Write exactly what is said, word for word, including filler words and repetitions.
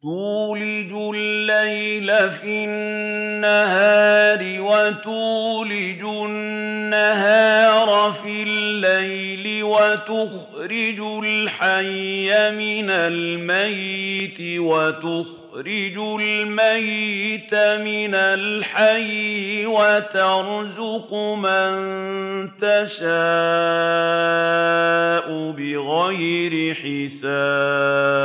تُولِجُ اللَّيْلَ فِي النَّهَارِ وَتُولِجُ النَّهَارَ فِي اللَّيْلِ وَتُخْرِجُ الْحَيَّ مِنَ الْمَيِّتِ وَتُخْرِجُ الْمَيِّتَ مِنَ الْحَيِّ وَتَرْزُقُ مَن تَشَاءُ بِغَيْرِ حِسَابٍ